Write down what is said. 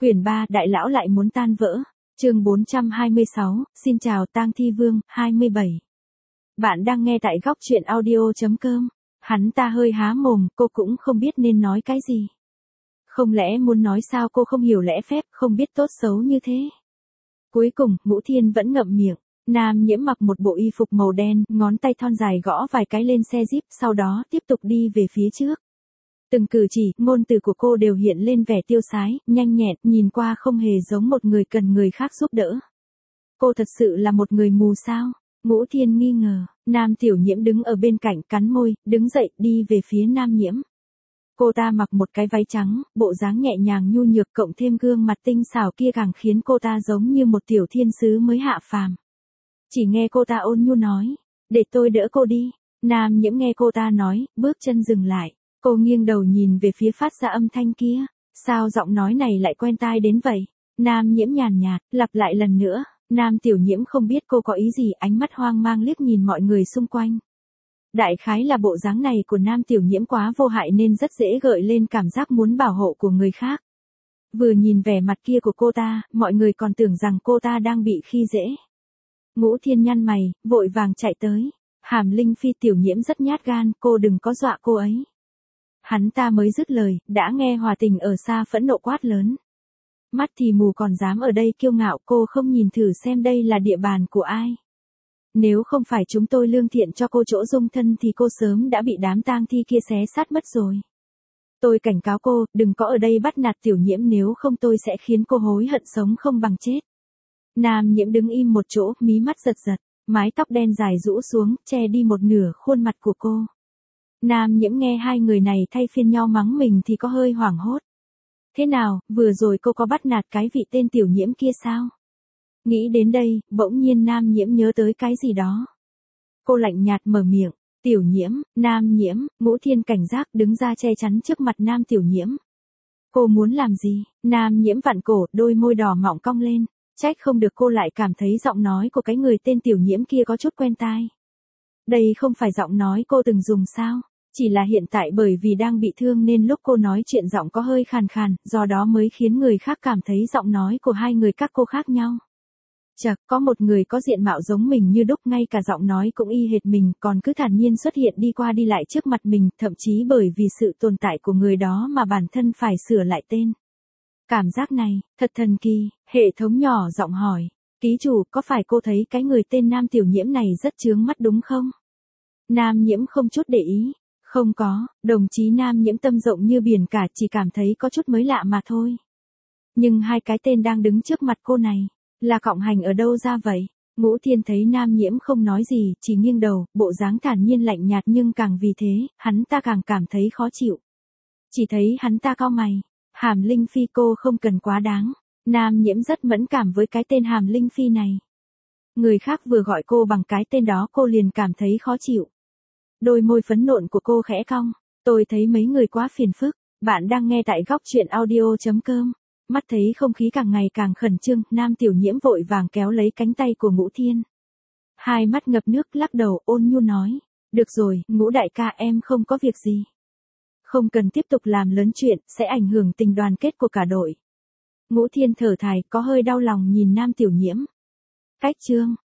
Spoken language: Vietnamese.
Quyển 3, Đại lão lại muốn tan vỡ. Chương 426, xin chào Tang Thi Vương, 27. Bạn đang nghe tại góc truyện audio.com. Hắn ta hơi há mồm, cô cũng không biết nên nói cái gì. Không lẽ muốn nói sao cô không hiểu lẽ phép, không biết tốt xấu như thế. Cuối cùng, Ngũ Thiên vẫn ngậm miệng. Nam Nhiễm mặc một bộ y phục màu đen, ngón tay thon dài gõ vài cái lên xe Jeep, sau đó tiếp tục đi về phía trước. Từng cử chỉ, ngôn từ của cô đều hiện lên vẻ tiêu sái, nhanh nhẹn, nhìn qua không hề giống một người cần người khác giúp đỡ. Cô thật sự là một người mù sao? Ngũ Thiên nghi ngờ. Nam Tiểu Nhiễm đứng ở bên cạnh cắn môi, đứng dậy, đi về phía Nam Nhiễm. Cô ta mặc một cái váy trắng, bộ dáng nhẹ nhàng nhu nhược cộng thêm gương mặt tinh xảo kia càng khiến cô ta giống như một tiểu thiên sứ mới hạ phàm. Chỉ nghe cô ta ôn nhu nói, để tôi đỡ cô đi. Nam Nhiễm nghe cô ta nói, bước chân dừng lại. Cô nghiêng đầu nhìn về phía phát ra âm thanh kia. Sao giọng nói này lại quen tai đến vậy? Nam Nhiễm nhàn nhạt, lặp lại lần nữa. Nam Tiểu Nhiễm không biết cô có ý gì, ánh mắt hoang mang liếc nhìn mọi người xung quanh. Đại khái là bộ dáng này của Nam Tiểu Nhiễm quá vô hại nên rất dễ gợi lên cảm giác muốn bảo hộ của người khác. Vừa nhìn vẻ mặt kia của cô ta, mọi người còn tưởng rằng cô ta đang bị khi dễ. Ngũ Thiên nhăn mày, vội vàng chạy tới. Hàm Linh Phi, Tiểu Nhiễm rất nhát gan, cô đừng có dọa cô ấy. Hắn ta mới dứt lời, đã nghe Hòa Tình ở xa phẫn nộ quát lớn. Mắt thì mù còn dám ở đây kiêu ngạo, cô không nhìn thử xem đây là địa bàn của ai. Nếu không phải chúng tôi lương thiện cho cô chỗ dung thân thì cô sớm đã bị đám tang thi kia xé sát mất rồi. Tôi cảnh cáo cô, đừng có ở đây bắt nạt Tiểu Nhiễm, nếu không tôi sẽ khiến cô hối hận sống không bằng chết. Nam Nhiễm đứng im một chỗ, mí mắt giật giật, mái tóc đen dài rũ xuống, che đi một nửa khuôn mặt của cô. Nam Nhiễm nghe hai người này thay phiên nhau mắng mình thì có hơi hoảng hốt. Thế nào, vừa rồi cô có bắt nạt cái vị tên Tiểu Nhiễm kia sao? Nghĩ đến đây, bỗng nhiên Nam Nhiễm nhớ tới cái gì đó. Cô lạnh nhạt mở miệng, Tiểu Nhiễm, Nam Nhiễm, Ngũ Thiên cảnh giác đứng ra che chắn trước mặt Nam Tiểu Nhiễm. Cô muốn làm gì? Nam Nhiễm vặn cổ, đôi môi đỏ mọng cong lên. Trách không được cô lại cảm thấy giọng nói của cái người tên Tiểu Nhiễm kia có chút quen tai. Đây không phải giọng nói cô từng dùng sao? Chỉ là hiện tại bởi vì đang bị thương nên lúc cô nói chuyện giọng có hơi khàn khàn, do đó mới khiến người khác cảm thấy giọng nói của hai người các cô khác nhau. Chật, có một người có diện mạo giống mình như đúc, ngay cả giọng nói cũng y hệt mình, còn cứ thản nhiên xuất hiện đi qua đi lại trước mặt mình, thậm chí bởi vì sự tồn tại của người đó mà bản thân phải sửa lại tên. Cảm giác này, thật thần kỳ. Hệ thống nhỏ giọng hỏi, ký chủ, có phải cô thấy cái người tên Nam Tiểu Nhiễm này rất chướng mắt đúng không? Nam Nhiễm không chút để ý. Không có, đồng chí Nam Nhiễm tâm rộng như biển cả, chỉ cảm thấy có chút mới lạ mà thôi. Nhưng hai cái tên đang đứng trước mặt cô này, là cộng hành ở đâu ra vậy? Ngũ Thiên thấy Nam Nhiễm không nói gì, chỉ nghiêng đầu, bộ dáng thản nhiên lạnh nhạt, nhưng càng vì thế, hắn ta càng cảm thấy khó chịu. Chỉ thấy hắn ta cau mày. Hàm Linh Phi, cô không cần quá đáng. Nam Nhiễm rất mẫn cảm với cái tên Hàm Linh Phi này. Người khác vừa gọi cô bằng cái tên đó cô liền cảm thấy khó chịu. Đôi môi phấn nộn của cô khẽ cong. Tôi thấy mấy người quá phiền phức. Bạn đang nghe tại góc truyện audio.com. Mắt thấy không khí càng ngày càng khẩn trương, Nam Tiểu Nhiễm vội vàng kéo lấy cánh tay của Ngũ Thiên. Hai mắt ngập nước, lắc đầu, ôn nhu nói. Được rồi, Ngũ đại ca, em không có việc gì. Không cần tiếp tục làm lớn chuyện, sẽ ảnh hưởng tình đoàn kết của cả đội. Ngũ Thiên thở dài, có hơi đau lòng nhìn Nam Tiểu Nhiễm. Cách chương.